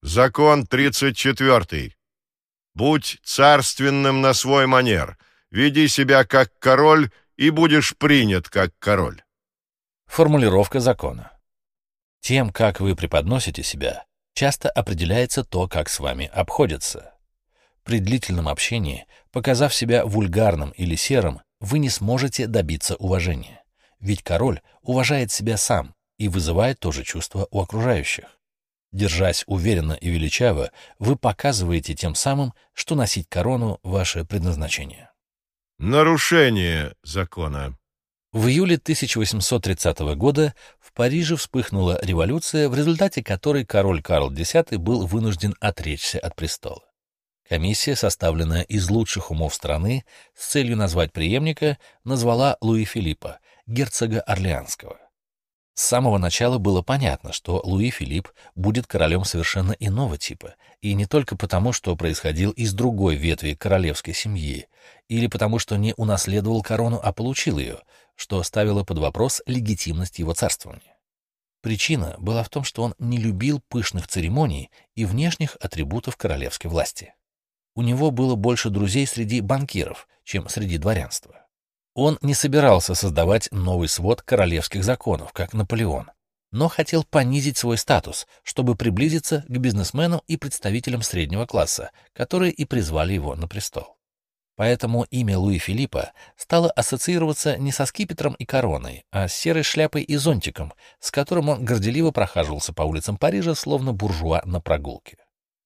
Закон 34. Будь царственным на свой манер, веди себя как король, и будешь принят как король. Формулировка закона. Тем, как вы преподносите себя, часто определяется то, как с вами обходятся. При длительном общении, показав себя вульгарным или серым, вы не сможете добиться уважения. Ведь король уважает себя сам и вызывает то же чувство у окружающих. Держась уверенно и величаво, вы показываете тем самым, что носить корону — ваше предназначение. Нарушение закона. В июле 1830 года в Париже вспыхнула революция, в результате которой король Карл X был вынужден отречься от престола. Комиссия, составленная из лучших умов страны, с целью назвать преемника, назвала Луи Филиппа, герцога Орлеанского. С самого начала было понятно, что Луи Филипп будет королем совершенно иного типа, и не только потому, что происходил из другой ветви королевской семьи, или потому, что не унаследовал корону, а получил ее, что ставило под вопрос легитимность его царствования. Причина была в том, что он не любил пышных церемоний и внешних атрибутов королевской власти. У него было больше друзей среди банкиров, чем среди дворянства. Он не собирался создавать новый свод королевских законов, как Наполеон, но хотел понизить свой статус, чтобы приблизиться к бизнесменам и представителям среднего класса, которые и призвали его на престол. Поэтому имя Луи Филиппа стало ассоциироваться не со скипетром и короной, а с серой шляпой и зонтиком, с которым он горделиво прохаживался по улицам Парижа, словно буржуа на прогулке.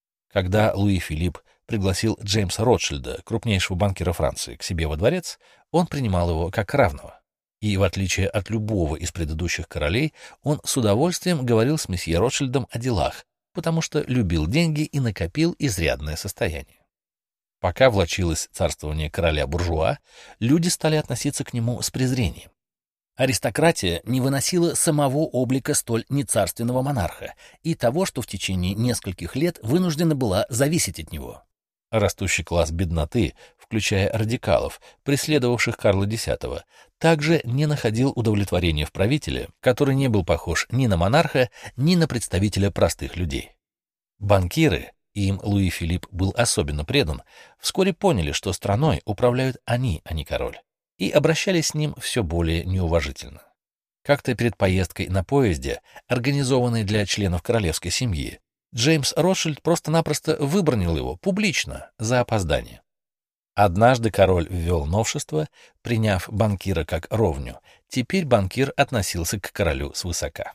Когда Луи Филипп пригласил Джеймса Ротшильда, крупнейшего банкира Франции, к себе во дворец, он принимал его как равного. И, в отличие от любого из предыдущих королей, он с удовольствием говорил с месье Ротшильдом о делах, потому что любил деньги и накопил изрядное состояние. Пока влачилось царствование короля-буржуа, люди стали относиться к нему с презрением. Аристократия не выносила самого облика столь нецарственного монарха и того, что в течение нескольких лет вынуждена была зависеть от него. Растущий класс бедноты, включая радикалов, преследовавших Карла X, также не находил удовлетворения в правителе, который не был похож ни на монарха, ни на представителя простых людей. Банкиры, им Луи Филипп был особенно предан, вскоре поняли, что страной управляют они, а не король, и обращались с ним все более неуважительно. Как-то перед поездкой на поезде, организованной для членов королевской семьи, Джеймс Ротшильд просто-напросто выбранил его публично за опоздание. Однажды король ввел новшество, приняв банкира как ровню. Теперь банкир относился к королю свысока.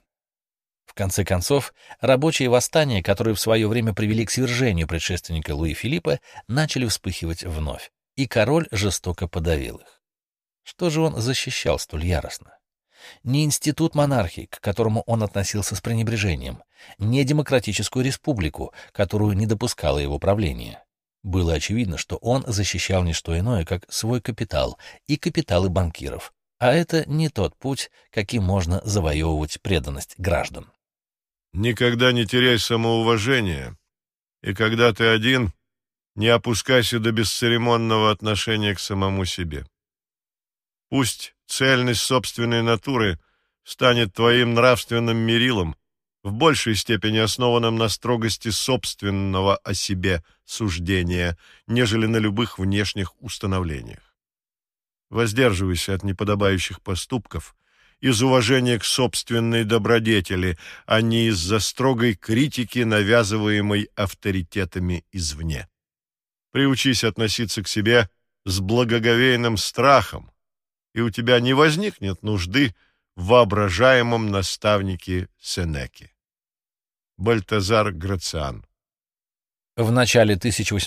В конце концов, рабочие восстания, которые в свое время привели к свержению предшественника Луи Филиппа, начали вспыхивать вновь, и король жестоко подавил их. Что же он защищал столь яростно? Не институт монархии, к которому он относился с пренебрежением, не демократическую республику, которую не допускало его правление. Было очевидно, что он защищал не что иное, как свой капитал и капиталы банкиров, а это не тот путь, каким можно завоевывать преданность граждан. Никогда не теряй самоуважение, и когда ты один, не опускайся до бесцеремонного отношения к самому себе. Пусть цельность собственной натуры станет твоим нравственным мерилом, в большей степени основанным на строгости собственного о себе суждения, нежели на любых внешних установлениях. Воздерживайся от неподобающих поступков из уважения к собственной добродетели, а не из-за строгой критики, навязываемой авторитетами извне. Приучись относиться к себе с благоговейным страхом, и у тебя не возникнет нужды в воображаемом наставнике Сенеки. Бальтазар Грациан. В начале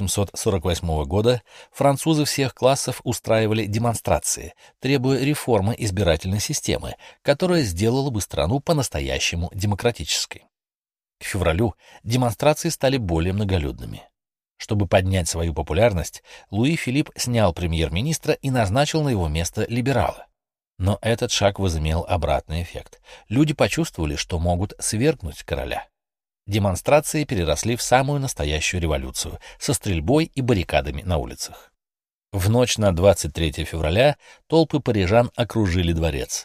1848 года французы всех классов устраивали демонстрации, требуя реформы избирательной системы, которая сделала бы страну по-настоящему демократической. К февралю демонстрации стали более многолюдными. Чтобы поднять свою популярность, Луи Филипп снял премьер-министра и назначил на его место либерала. Но этот шаг возымел обратный эффект. Люди почувствовали, что могут свергнуть короля. Демонстрации переросли в самую настоящую революцию со стрельбой и баррикадами на улицах. В ночь на 23 февраля толпы парижан окружили дворец.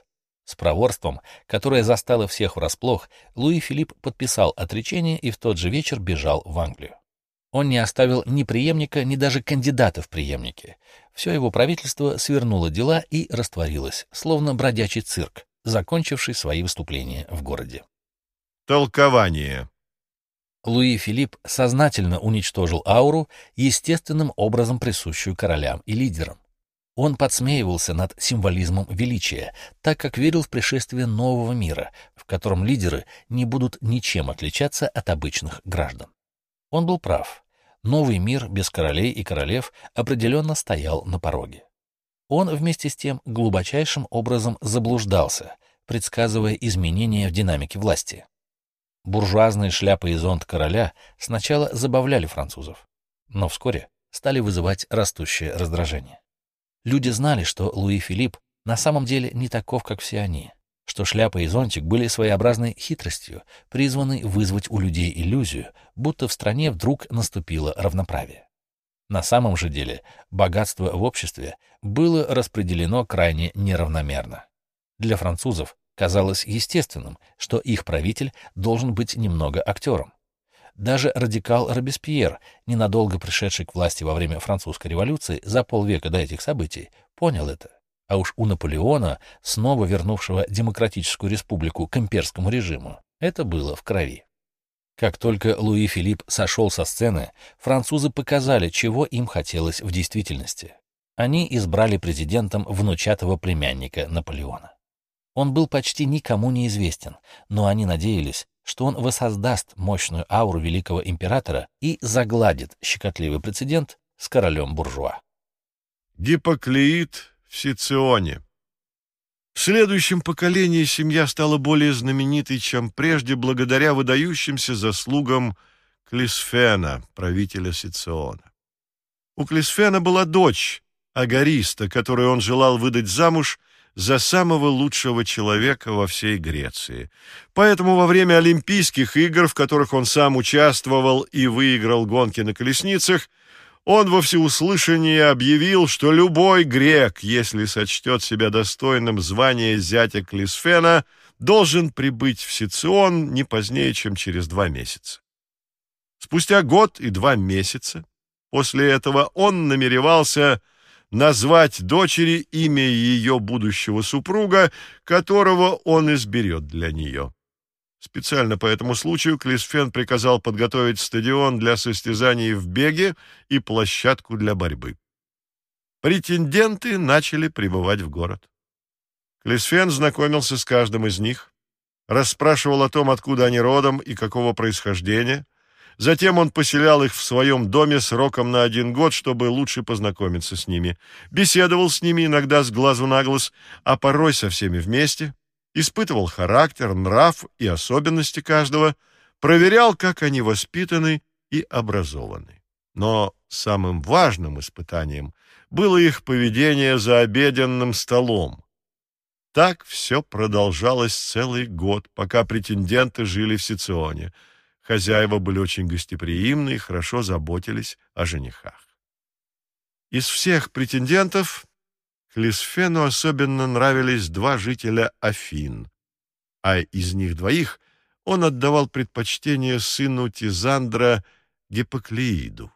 С проворством, которое застало всех врасплох, Луи Филипп подписал отречение и в тот же вечер бежал в Англию. Он не оставил ни преемника, ни даже кандидата в преемники. Все его правительство свернуло дела и растворилось, словно бродячий цирк, закончивший свои выступления в городе. Толкование. Луи Филипп сознательно уничтожил ауру, естественным образом присущую королям и лидерам. Он подсмеивался над символизмом величия, так как верил в пришествие нового мира, в котором лидеры не будут ничем отличаться от обычных граждан. Он был прав. Новый мир без королей и королев определенно стоял на пороге. Он вместе с тем глубочайшим образом заблуждался, предсказывая изменения в динамике власти. Буржуазные шляпы и зонт короля сначала забавляли французов, но вскоре стали вызывать растущее раздражение. Люди знали, что Луи Филипп на самом деле не таков, как все они, что шляпа и зонтик были своеобразной хитростью, призванной вызвать у людей иллюзию, будто в стране вдруг наступило равноправие. На самом же деле богатство в обществе было распределено крайне неравномерно. Для французов казалось естественным, что их правитель должен быть немного актером. Даже радикал Робеспьер, ненадолго пришедший к власти во время французской революции за полвека до этих событий, понял это. А уж у Наполеона, снова вернувшего демократическую республику к имперскому режиму, это было в крови. Как только Луи Филипп сошел со сцены, французы показали, чего им хотелось в действительности. Они избрали президентом внучатого племянника Наполеона. Он был почти никому не известен, но они надеялись, что он воссоздаст мощную ауру великого императора и загладит щекотливый прецедент с королем-буржуа. Гиппоклиит в Сиционе. В следующем поколении семья стала более знаменитой, чем прежде, благодаря выдающимся заслугам Клисфена, правителя Сициона. У Клисфена была дочь, Агариста, которую он желал выдать замуж за самого лучшего человека во всей Греции. Поэтому во время Олимпийских игр, в которых он сам участвовал и выиграл гонки на колесницах, он во всеуслышание объявил, что любой грек, если сочтет себя достойным звания зятя Клисфена, должен прибыть в Сицион не позднее, чем через 2 месяца. Спустя год и 2 месяца после этого он намеревался назвать дочери имя ее будущего супруга, которого он изберет для нее. Специально по этому случаю Клисфен приказал подготовить стадион для состязаний в беге и площадку для борьбы. Претенденты начали прибывать в город. Клисфен знакомился с каждым из них, расспрашивал о том, откуда они родом и какого происхождения. Затем он поселял их в своем доме сроком на 1 год, чтобы лучше познакомиться с ними. Беседовал с ними иногда с глазу на глаз, а порой со всеми вместе. Испытывал характер, нрав и особенности каждого, проверял, как они воспитаны и образованы. Но самым важным испытанием было их поведение за обеденным столом. Так все продолжалось целый год, пока претенденты жили в Сиционе. Хозяева были очень гостеприимны и хорошо заботились о женихах. Из всех претендентов Клисфену особенно нравились 2 жителя Афин, а из них 2 он отдавал предпочтение сыну Тизандра Гиппоклииду.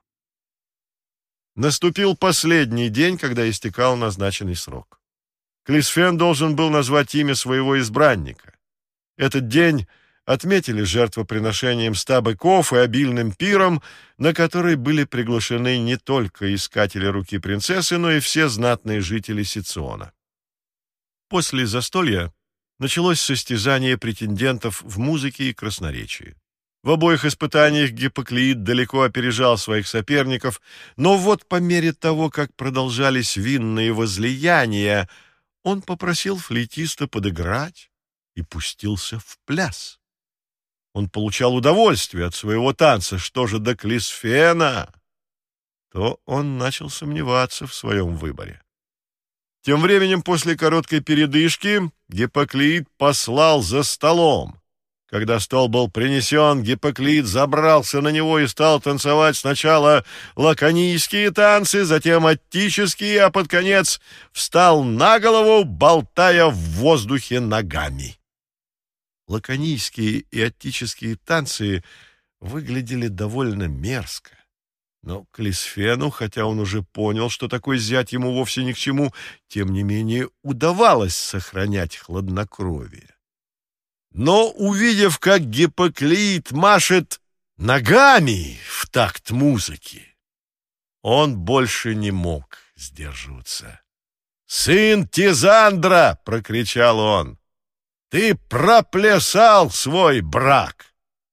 Наступил последний день, когда истекал назначенный срок. Клисфен должен был назвать имя своего избранника. Этот день отметили жертвоприношением 100 быков и обильным пиром, на который были приглашены не только искатели руки принцессы, но и все знатные жители Сициона. После застолья началось состязание претендентов в музыке и красноречии. В обоих испытаниях Гиппоклиид далеко опережал своих соперников, но вот по мере того, как продолжались винные возлияния, он попросил флейтиста подыграть и пустился в пляс. Он получал удовольствие от своего танца, что же до Клисфена, то он начал сомневаться в своем выборе. Тем временем, после короткой передышки, Гиппоклиид послал за столом. Когда стол был принесен, Гиппоклит забрался на него и стал танцевать сначала лаконийские танцы, затем аттические, а под конец встал на голову, болтая в воздухе ногами. Лаконийские и аттические танцы выглядели довольно мерзко. Но Клисфену, хотя он уже понял, что такой зять ему вовсе ни к чему, тем не менее удавалось сохранять хладнокровие. Но, увидев, как Гиппоклит машет ногами в такт музыки, он больше не мог сдерживаться. «Сын Тизандра!» — прокричал он. «Ты проплясал свой брак!»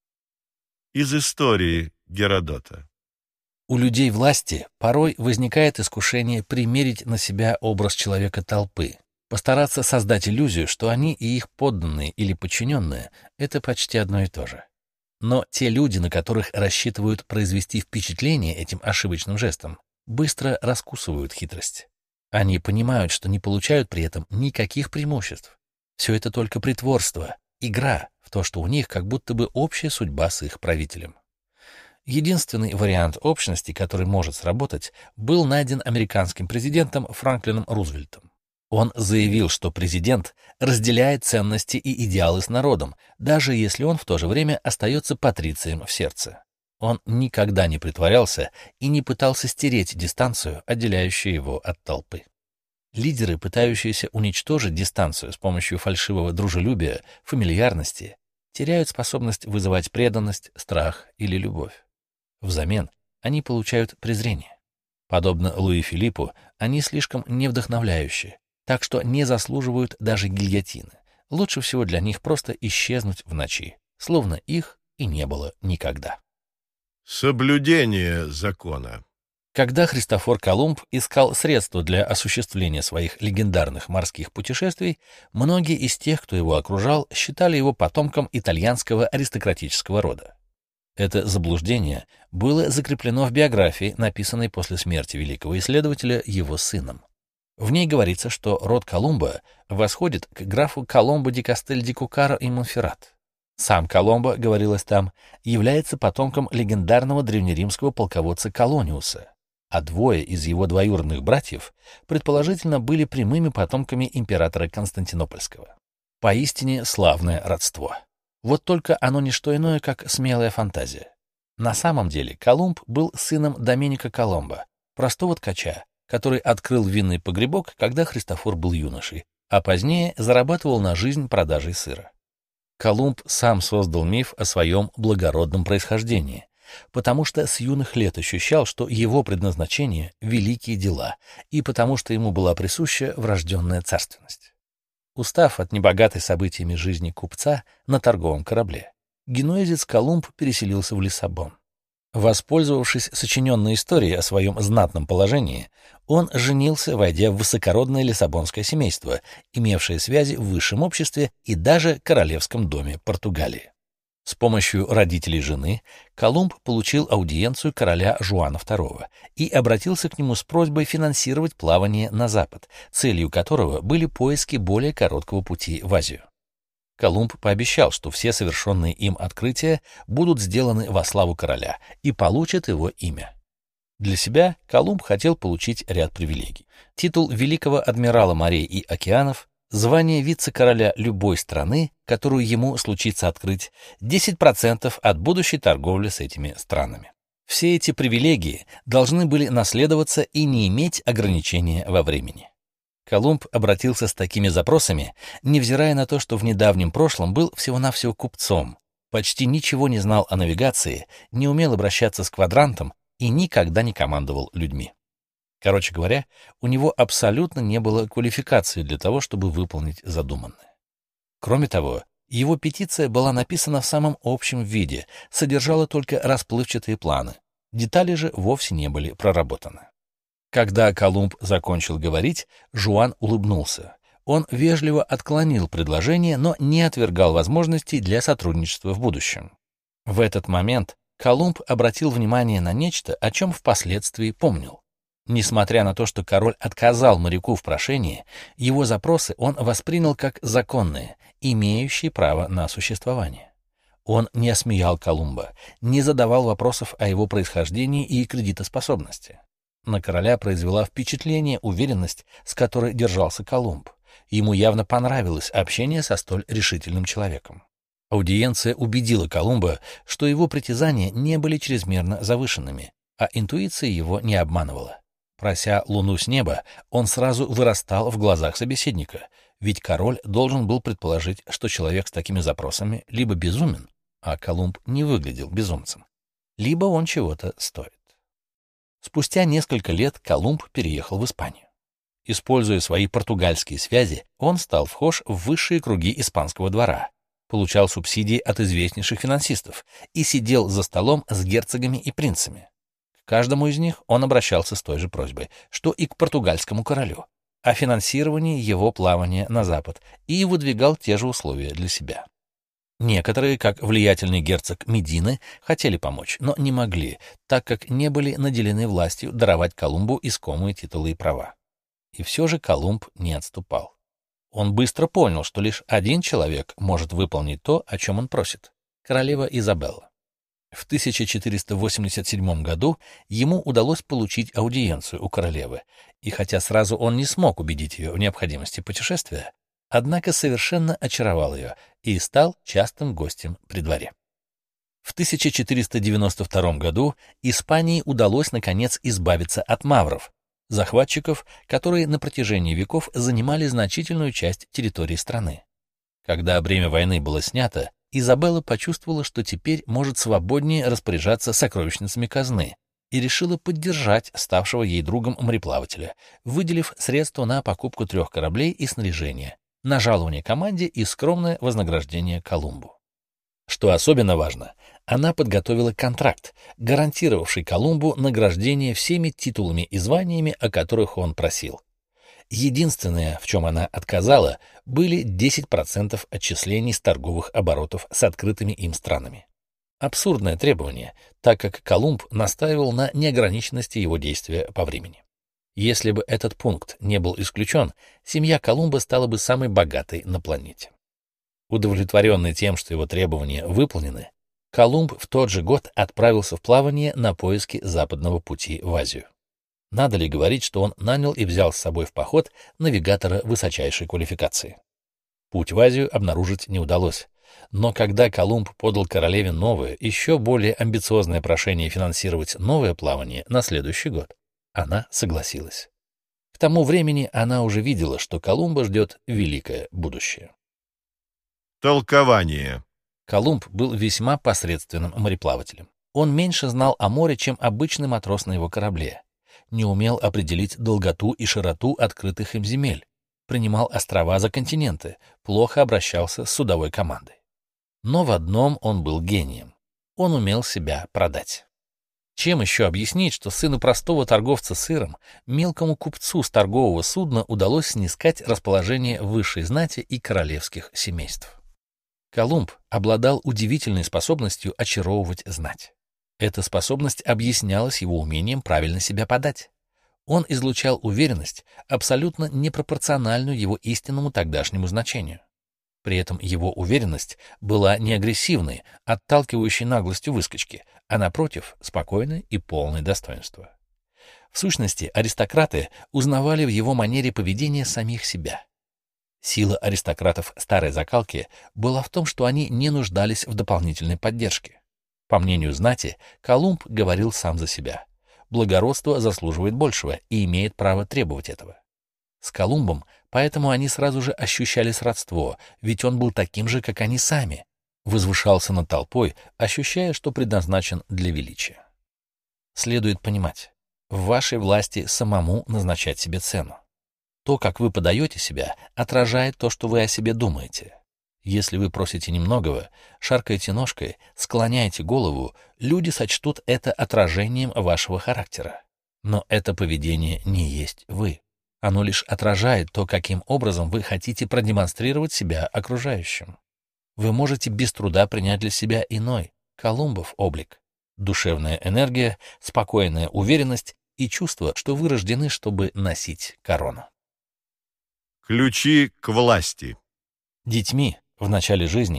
Из истории Геродота. У людей власти порой возникает искушение примерить на себя образ человека-толпы, постараться создать иллюзию, что они и их подданные или подчиненные — это почти одно и то же. Но те люди, на которых рассчитывают произвести впечатление этим ошибочным жестом, быстро раскусывают хитрость. Они понимают, что не получают при этом никаких преимуществ. Все это только притворство, игра в то, что у них как будто бы общая судьба с их правителем. Единственный вариант общности, который может сработать, был найден американским президентом Франклином Рузвельтом. Он заявил, что президент разделяет ценности и идеалы с народом, даже если он в то же время остается патрицием в сердце. Он никогда не притворялся и не пытался стереть дистанцию, отделяющую его от толпы. Лидеры, пытающиеся уничтожить дистанцию с помощью фальшивого дружелюбия, фамильярности, теряют способность вызывать преданность, страх или любовь. Взамен они получают презрение. Подобно Луи Филиппу, они слишком невдохновляющие, так что не заслуживают даже гильотины. Лучше всего для них просто исчезнуть в ночи, словно их и не было никогда. Соблюдение закона. Когда Христофор Колумб искал средства для осуществления своих легендарных морских путешествий, многие из тех, кто его окружал, считали его потомком итальянского аристократического рода. Это заблуждение было закреплено в биографии, написанной после смерти великого исследователя его сыном. В ней говорится, что род Колумба восходит к графу Коломбо ди Кастель ди Кукаро и Монферрат. Сам Коломбо, говорилось там, является потомком легендарного древнеримского полководца Колониуса, а двое из его двоюродных братьев, предположительно, были прямыми потомками императора Константинопольского. Поистине славное родство. Вот только оно не что иное, как смелая фантазия. На самом деле Колумб был сыном Доменико Коломбо, простого ткача, который открыл винный погребок, когда Христофор был юношей, а позднее зарабатывал на жизнь продажей сыра. Колумб сам создал миф о своем благородном происхождении, потому что с юных лет ощущал, что его предназначение — великие дела, и потому что ему была присуща врожденная царственность. Устав от небогатой событиями жизни купца на торговом корабле, генуэзец Колумб переселился в Лиссабон. Воспользовавшись сочиненной историей о своем знатном положении, он женился, войдя в высокородное лиссабонское семейство, имевшее связи в высшем обществе и даже королевском доме Португалии. С помощью родителей жены Колумб получил аудиенцию короля Жуана II и обратился к нему с просьбой финансировать плавание на запад, целью которого были поиски более короткого пути в Азию. Колумб пообещал, что все совершенные им открытия будут сделаны во славу короля и получат его имя. Для себя Колумб хотел получить ряд привилегий: титул великого адмирала морей и океанов, звание вице-короля любой страны, которую ему случится открыть, 10% от будущей торговли с этими странами. Все эти привилегии должны были наследоваться и не иметь ограничения во времени. Колумб обратился с такими запросами, невзирая на то, что в недавнем прошлом был всего-навсего купцом, почти ничего не знал о навигации, не умел обращаться с квадрантом и никогда не командовал людьми. Короче говоря, у него абсолютно не было квалификации для того, чтобы выполнить задуманное. Кроме того, его петиция была написана в самом общем виде, содержала только расплывчатые планы, детали же вовсе не были проработаны. Когда Колумб закончил говорить, Жуан улыбнулся. Он вежливо отклонил предложение, но не отвергал возможностей для сотрудничества в будущем. В этот момент Колумб обратил внимание на нечто, о чем впоследствии помнил. Несмотря на то, что король отказал моряку в прошении, его запросы он воспринял как законные, имеющие право на существование. Он не осмеял Колумба, не задавал вопросов о его происхождении и кредитоспособности. На короля произвела впечатление уверенность, с которой держался Колумб. Ему явно понравилось общение со столь решительным человеком. Аудиенция убедила Колумба, что его притязания не были чрезмерно завышенными, а интуиция его не обманывала. Прося луну с неба, он сразу вырастал в глазах собеседника, ведь король должен был предположить, что человек с такими запросами либо безумен, а Колумб не выглядел безумцем, либо он чего-то стоит. Спустя несколько лет Колумб переехал в Испанию. Используя свои португальские связи, он стал вхож в высшие круги испанского двора, получал субсидии от известнейших финансистов и сидел за столом с герцогами и принцами. К каждому из них он обращался с той же просьбой, что и к португальскому королю, о финансировании его плавания на запад, и выдвигал те же условия для себя. Некоторые, как влиятельный герцог Медины, хотели помочь, но не могли, так как не были наделены властью даровать Колумбу искомые титулы и права. И все же Колумб не отступал. Он быстро понял, что лишь один человек может выполнить то, о чем он просит — королева Изабелла. В 1487 году ему удалось получить аудиенцию у королевы, и хотя сразу он не смог убедить ее в необходимости путешествия, однако совершенно очаровал ее и стал частым гостем при дворе. В 1492 году Испании удалось, наконец, избавиться от мавров, захватчиков, которые на протяжении веков занимали значительную часть территории страны. Когда бремя войны было снято, Изабелла почувствовала, что теперь может свободнее распоряжаться сокровищницами казны, и решила поддержать ставшего ей другом мореплавателя, выделив средства на покупку 3 кораблей и снаряжения, на жалование команде и скромное вознаграждение Колумбу. Что особенно важно, она подготовила контракт, гарантировавший Колумбу награждение всеми титулами и званиями, о которых он просил. Единственное, в чем она отказала, были 10% отчислений с торговых оборотов с открытыми им странами. Абсурдное требование, так как Колумб настаивал на неограниченности его действия по времени. Если бы этот пункт не был исключен, семья Колумба стала бы самой богатой на планете. Удовлетворенный тем, что его требования выполнены, Колумб в тот же год отправился в плавание на поиски западного пути в Азию. Надо ли говорить, что он нанял и взял с собой в поход навигатора высочайшей квалификации? Путь в Азию обнаружить не удалось, но когда Колумб подал королеве новое, еще более амбициозное прошение финансировать новое плавание на следующий год, она согласилась. К тому времени она уже видела, что Колумба ждет великое будущее. Толкование. Колумб был весьма посредственным мореплавателем. Он меньше знал о море, чем обычный матрос на его корабле, не умел определить долготу и широту открытых им земель, принимал острова за континенты, плохо обращался с судовой командой. Но в одном он был гением. Он умел себя продать. Чем еще объяснить, что сыну простого торговца сыром, мелкому купцу с торгового судна удалось снискать расположение высшей знати и королевских семейств? Колумб обладал удивительной способностью очаровывать знать. Эта способность объяснялась его умением правильно себя подать. Он излучал уверенность, абсолютно непропорциональную его истинному тогдашнему значению. При этом его уверенность была не агрессивной, отталкивающей наглостью выскочки, а, напротив, спокойной и полной достоинства. В сущности, аристократы узнавали в его манере поведения самих себя. Сила аристократов старой закалки была в том, что они не нуждались в дополнительной поддержке. По мнению знати, Колумб говорил сам за себя. Благородство заслуживает большего и имеет право требовать этого. С Колумбом поэтому они сразу же ощущали сродство, ведь он был таким же, как они сами, возвышался над толпой, ощущая, что предназначен для величия. Следует понимать, в вашей власти самому назначать себе цену. То, как вы подаете себя, отражает то, что вы о себе думаете. Если вы просите немногого, шаркаете ножкой, склоняете голову, люди сочтут это отражением вашего характера. Но это поведение не есть вы. Оно лишь отражает то, каким образом вы хотите продемонстрировать себя окружающим. Вы можете без труда принять для себя иной, Колумбов облик. Душевная энергия, спокойная уверенность и чувство, что вы рождены, чтобы носить корону. Ключи к власти. Детьми в начале жизни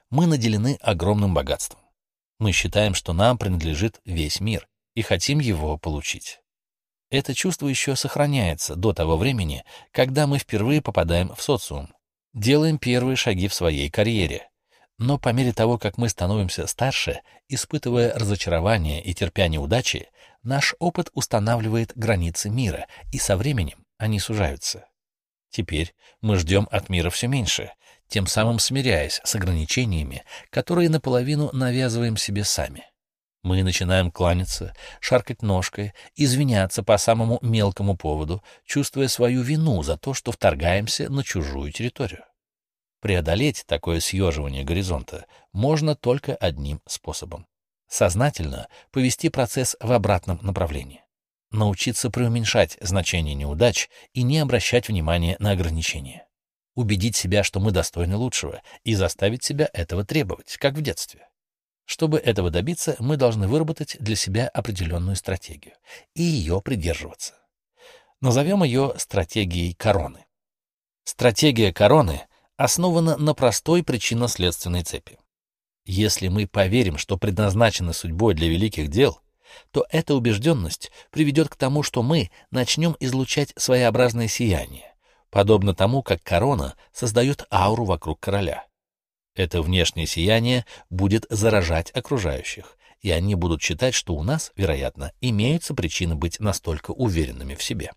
мы наделены огромным богатством. Мы считаем, что нам принадлежит весь мир, и хотим его получить. Это чувство еще сохраняется до того времени, когда мы впервые попадаем в социум, делаем первые шаги в своей карьере. Но по мере того, как мы становимся старше, испытывая разочарование и терпя неудачи, наш опыт устанавливает границы мира, и со временем они сужаются. Теперь мы ждем от мира все меньше, тем самым смиряясь с ограничениями, которые наполовину навязываем себе сами. Мы начинаем кланяться, шаркать ножкой, извиняться по самому мелкому поводу, чувствуя свою вину за то, что вторгаемся на чужую территорию. Преодолеть такое съеживание горизонта можно только одним способом — сознательно повести процесс в обратном направлении. Научиться преуменьшать значение неудач и не обращать внимания на ограничения. Убедить себя, что мы достойны лучшего, и заставить себя этого требовать, как в детстве. Чтобы этого добиться, мы должны выработать для себя определенную стратегию и ее придерживаться. Назовем ее стратегией короны. Стратегия короны основана на простой причинно-следственной цепи. Если мы поверим, что предназначены судьбой для великих дел, то эта убежденность приведет к тому, что мы начнем излучать своеобразное сияние, подобно тому, как корона создает ауру вокруг короля. Это внешнее сияние будет заражать окружающих, и они будут считать, что у нас, вероятно, имеются причины быть настолько уверенными в себе.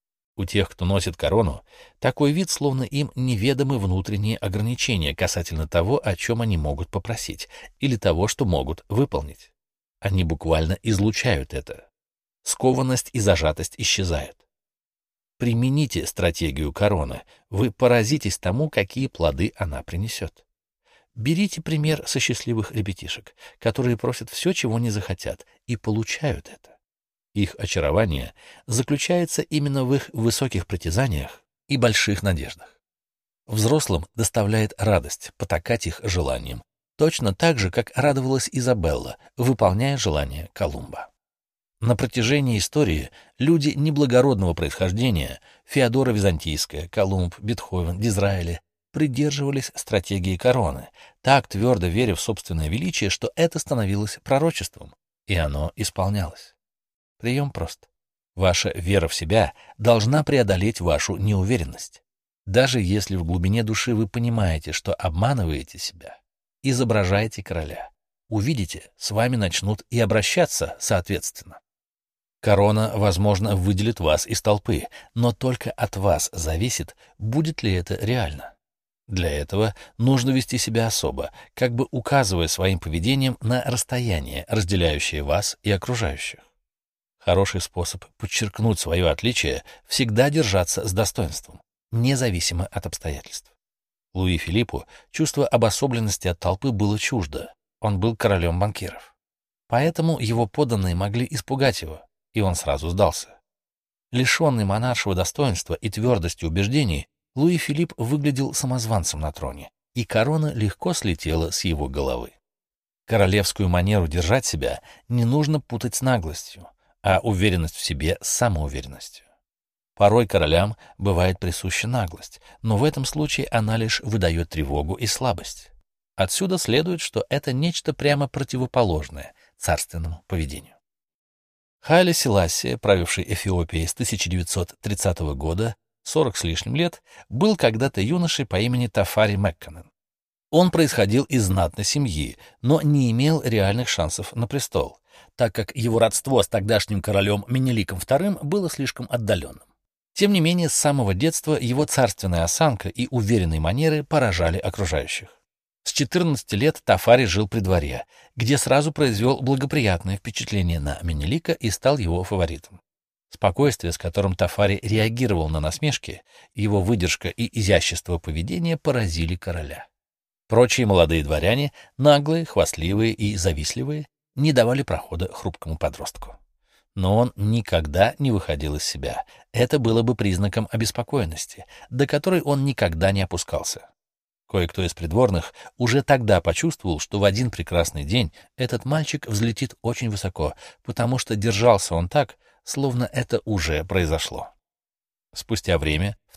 У тех, кто носит корону, такой вид, словно им неведомы внутренние ограничения касательно того, о чем они могут попросить, или того, что могут выполнить. Они буквально излучают это. Скованность и зажатость исчезают. Примените стратегию короны, вы поразитесь тому, какие плоды она принесет. Берите пример со счастливых ребятишек, которые просят все, чего не захотят, и получают это. Их очарование заключается именно в их высоких притязаниях и больших надеждах. Взрослым доставляет радость потакать их желаниям, точно так же, как радовалась Изабелла, выполняя желание Колумба. На протяжении истории люди неблагородного происхождения — Феодора Византийская, Колумб, Бетховен, Дизраэли — придерживались стратегии короны, так твердо веря в собственное величие, что это становилось пророчеством, и оно исполнялось. Прием прост. Ваша вера в себя должна преодолеть вашу неуверенность. Даже если в глубине души вы понимаете, что обманываете себя, изображайте короля. Увидите, с вами начнут и обращаться соответственно. Корона, возможно, выделит вас из толпы, но только от вас зависит, будет ли это реально. Для этого нужно вести себя особо, как бы указывая своим поведением на расстояние, разделяющее вас и окружающих. Хороший способ подчеркнуть свое отличие — всегда держаться с достоинством, независимо от обстоятельств. Луи Филиппу чувство обособленности от толпы было чуждо, он был королем банкиров. Поэтому его подданные могли испугать его, и он сразу сдался. Лишенный монаршего достоинства и твердости убеждений, Луи Филипп выглядел самозванцем на троне, и корона легко слетела с его головы. Королевскую манеру держать себя не нужно путать с наглостью, а уверенность в себе с самоуверенностью. Порой королям бывает присуща наглость, но в этом случае она лишь выдает тревогу и слабость. Отсюда следует, что это нечто прямо противоположное царственному поведению. Хайле Селассия, правивший Эфиопией с 1930 года, 40 с лишним лет, был когда-то юношей по имени Тафари Мэкконен. Он происходил из знатной семьи, но не имел реальных шансов на престол, так как его родство с тогдашним королем Менеликом II было слишком отдаленным. Тем не менее, с самого детства его царственная осанка и уверенные манеры поражали окружающих. С 14 лет Тафари жил при дворе, где сразу произвел благоприятное впечатление на Менелика и стал его фаворитом. Спокойствие, с которым Тафари реагировал на насмешки, его выдержка и изящество поведения поразили короля. Прочие молодые дворяне, наглые, хвастливые и завистливые, не давали прохода хрупкому подростку. Но он никогда не выходил из себя. Это было бы признаком обеспокоенности, до которой он никогда не опускался. Кое-кто из придворных уже тогда почувствовал, что в один прекрасный день этот мальчик взлетит очень высоко, потому что держался он так, словно это уже произошло. Спустя время, в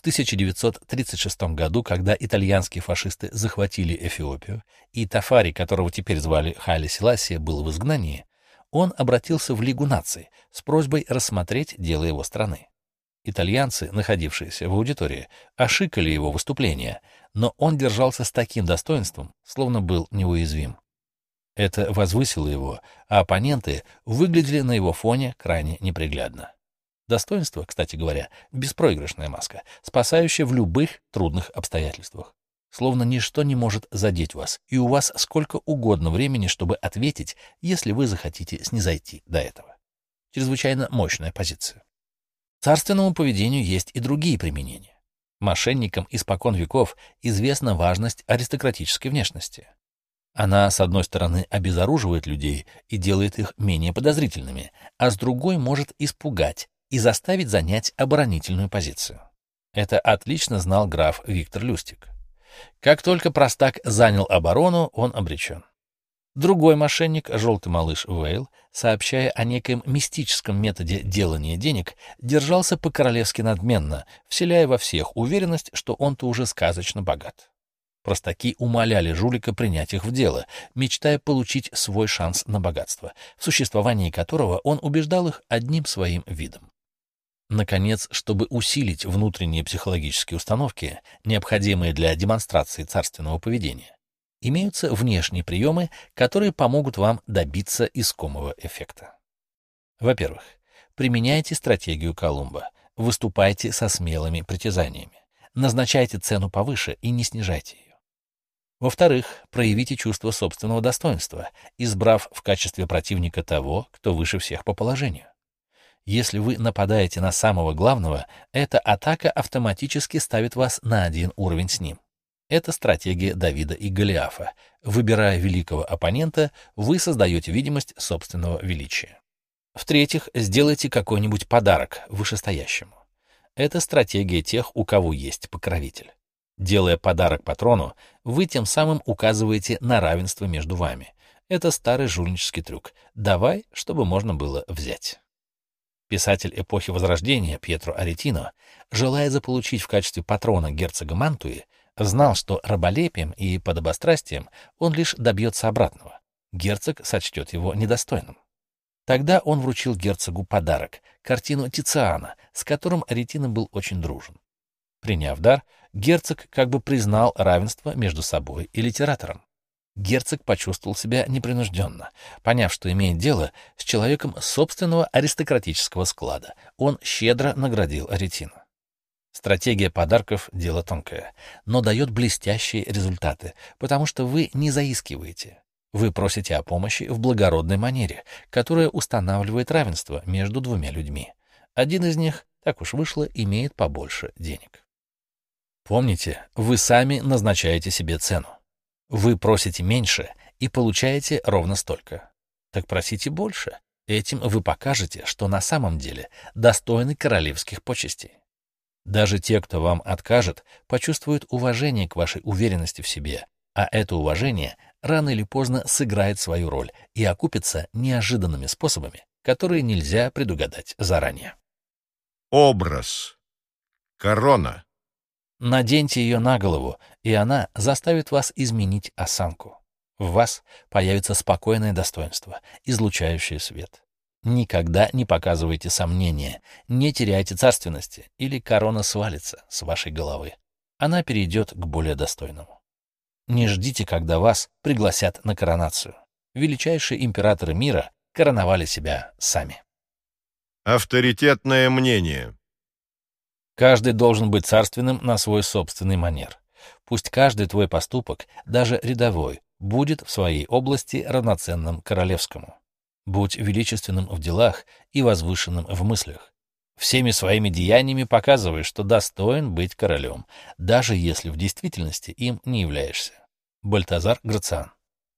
1936 году, когда итальянские фашисты захватили Эфиопию, и Тафари, которого теперь звали Хайли Селасия, был в изгнании, он обратился в Лигу наций с просьбой рассмотреть дело его страны. Итальянцы, находившиеся в аудитории, ошикали его выступление, но он держался с таким достоинством, словно был неуязвим. Это возвысило его, а оппоненты выглядели на его фоне крайне неприглядно. Достоинство, кстати говоря, беспроигрышная маска, спасающая в любых трудных обстоятельствах. Словно ничто не может задеть вас, и у вас сколько угодно времени, чтобы ответить, если вы захотите снизойти до этого. Чрезвычайно мощная позиция. Царственному поведению есть и другие применения. Мошенникам испокон веков известна важность аристократической внешности. Она, с одной стороны, обезоруживает людей и делает их менее подозрительными, а с другой может испугать и заставить занять оборонительную позицию. Это отлично знал граф Виктор Люстик. Как только простак занял оборону, он обречен. Другой мошенник, желтый малыш Уэйл, сообщая о некоем мистическом методе делания денег, держался по-королевски надменно, вселяя во всех уверенность, что он-то уже сказочно богат. Простаки умоляли жулика принять их в дело, мечтая получить свой шанс на богатство, в существовании которого он убеждал их одним своим видом. Наконец, чтобы усилить внутренние психологические установки, необходимые для демонстрации царственного поведения, имеются внешние приемы, которые помогут вам добиться искомого эффекта. Во-первых, применяйте стратегию Колумба, выступайте со смелыми притязаниями, назначайте цену повыше и не снижайте ее. Во-вторых, проявите чувство собственного достоинства, избрав в качестве противника того, кто выше всех по положению. Если вы нападаете на самого главного, эта атака автоматически ставит вас на один уровень с ним. Это стратегия Давида и Голиафа. Выбирая великого оппонента, вы создаете видимость собственного величия. В-третьих, сделайте какой-нибудь подарок вышестоящему. Это стратегия тех, у кого есть покровитель. Делая подарок патрону, вы тем самым указываете на равенство между вами. Это старый жульнический трюк. Давай, чтобы можно было взять. Писатель эпохи Возрождения Пьетро Аретино, желая заполучить в качестве патрона герцога Мантуи, знал, что раболепием и подобострастием он лишь добьется обратного. Герцог сочтет его недостойным. Тогда он вручил герцогу подарок — картину Тициана, с которым Аретино был очень дружен. Приняв дар, герцог как бы признал равенство между собой и литератором. Герцог почувствовал себя непринужденно, поняв, что имеет дело с человеком собственного аристократического склада. Он щедро наградил Аретино. Стратегия подарков — дело тонкое, но дает блестящие результаты, потому что вы не заискиваете. Вы просите о помощи в благородной манере, которая устанавливает равенство между двумя людьми. Один из них, так уж вышло, имеет побольше денег. Помните, вы сами назначаете себе цену. Вы просите меньше и получаете ровно столько. Так просите больше. Этим вы покажете, что на самом деле достойны королевских почестей. Даже те, кто вам откажет, почувствуют уважение к вашей уверенности в себе, а это уважение рано или поздно сыграет свою роль и окупится неожиданными способами, которые нельзя предугадать заранее. Образ. Корона. Наденьте ее на голову, и она заставит вас изменить осанку. В вас появится спокойное достоинство, излучающее свет. Никогда не показывайте сомнения, не теряйте царственности, или корона свалится с вашей головы. Она перейдет к более достойному. Не ждите, когда вас пригласят на коронацию. Величайшие императоры мира короновали себя сами. Авторитетное мнение. Каждый должен быть царственным на свой собственный манер. Пусть каждый твой поступок, даже рядовой, будет в своей области равноценным королевскому. Будь величественным в делах и возвышенным в мыслях. Всеми своими деяниями показывай, что достоин быть королем, даже если в действительности им не являешься. Бальтазар Грациан.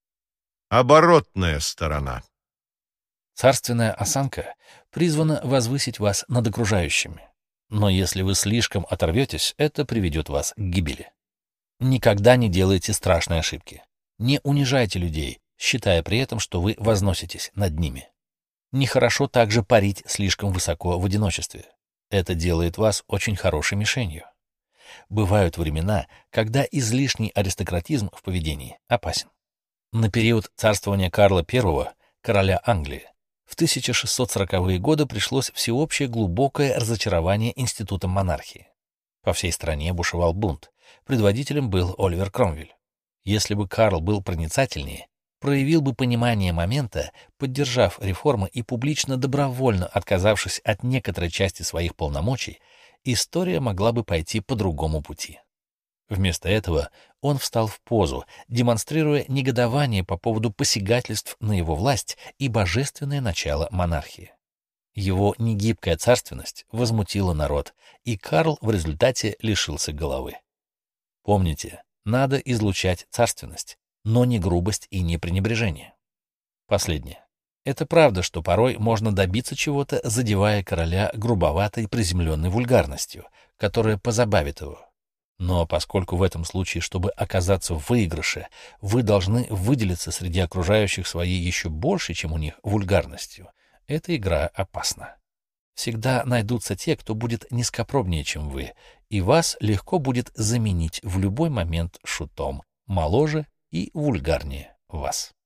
Оборотная сторона. Царственная осанка призвана возвысить вас над окружающими. Но если вы слишком оторветесь, это приведет вас к гибели. Никогда не делайте страшной ошибки. Не унижайте людей, считая при этом, что вы возноситесь над ними. Нехорошо также парить слишком высоко в одиночестве. Это делает вас очень хорошей мишенью. Бывают времена, когда излишний аристократизм в поведении опасен. На период царствования Карла I, короля Англии, в 1640-е годы пришлось всеобщее глубокое разочарование институтом монархии. По всей стране бушевал бунт. Предводителем был Оливер Кромвель. Если бы Карл был проницательнее, проявил бы понимание момента, поддержав реформы и публично добровольно отказавшись от некоторой части своих полномочий, история могла бы пойти по другому пути. Вместо этого он встал в позу, демонстрируя негодование по поводу посягательств на его власть и божественное начало монархии. Его негибкая царственность возмутила народ, и Карл в результате лишился головы. Помните, надо излучать царственность, но не грубость и не пренебрежение. Последнее. Это правда, что порой можно добиться чего-то, задевая короля грубоватой приземленной вульгарностью, которая позабавит его. Но поскольку в этом случае, чтобы оказаться в выигрыше, вы должны выделиться среди окружающих своей еще больше, чем у них, вульгарностью, эта игра опасна. Всегда найдутся те, кто будет низкопробнее, чем вы, и вас легко будет заменить в любой момент шутом, моложе и вульгарнее вас.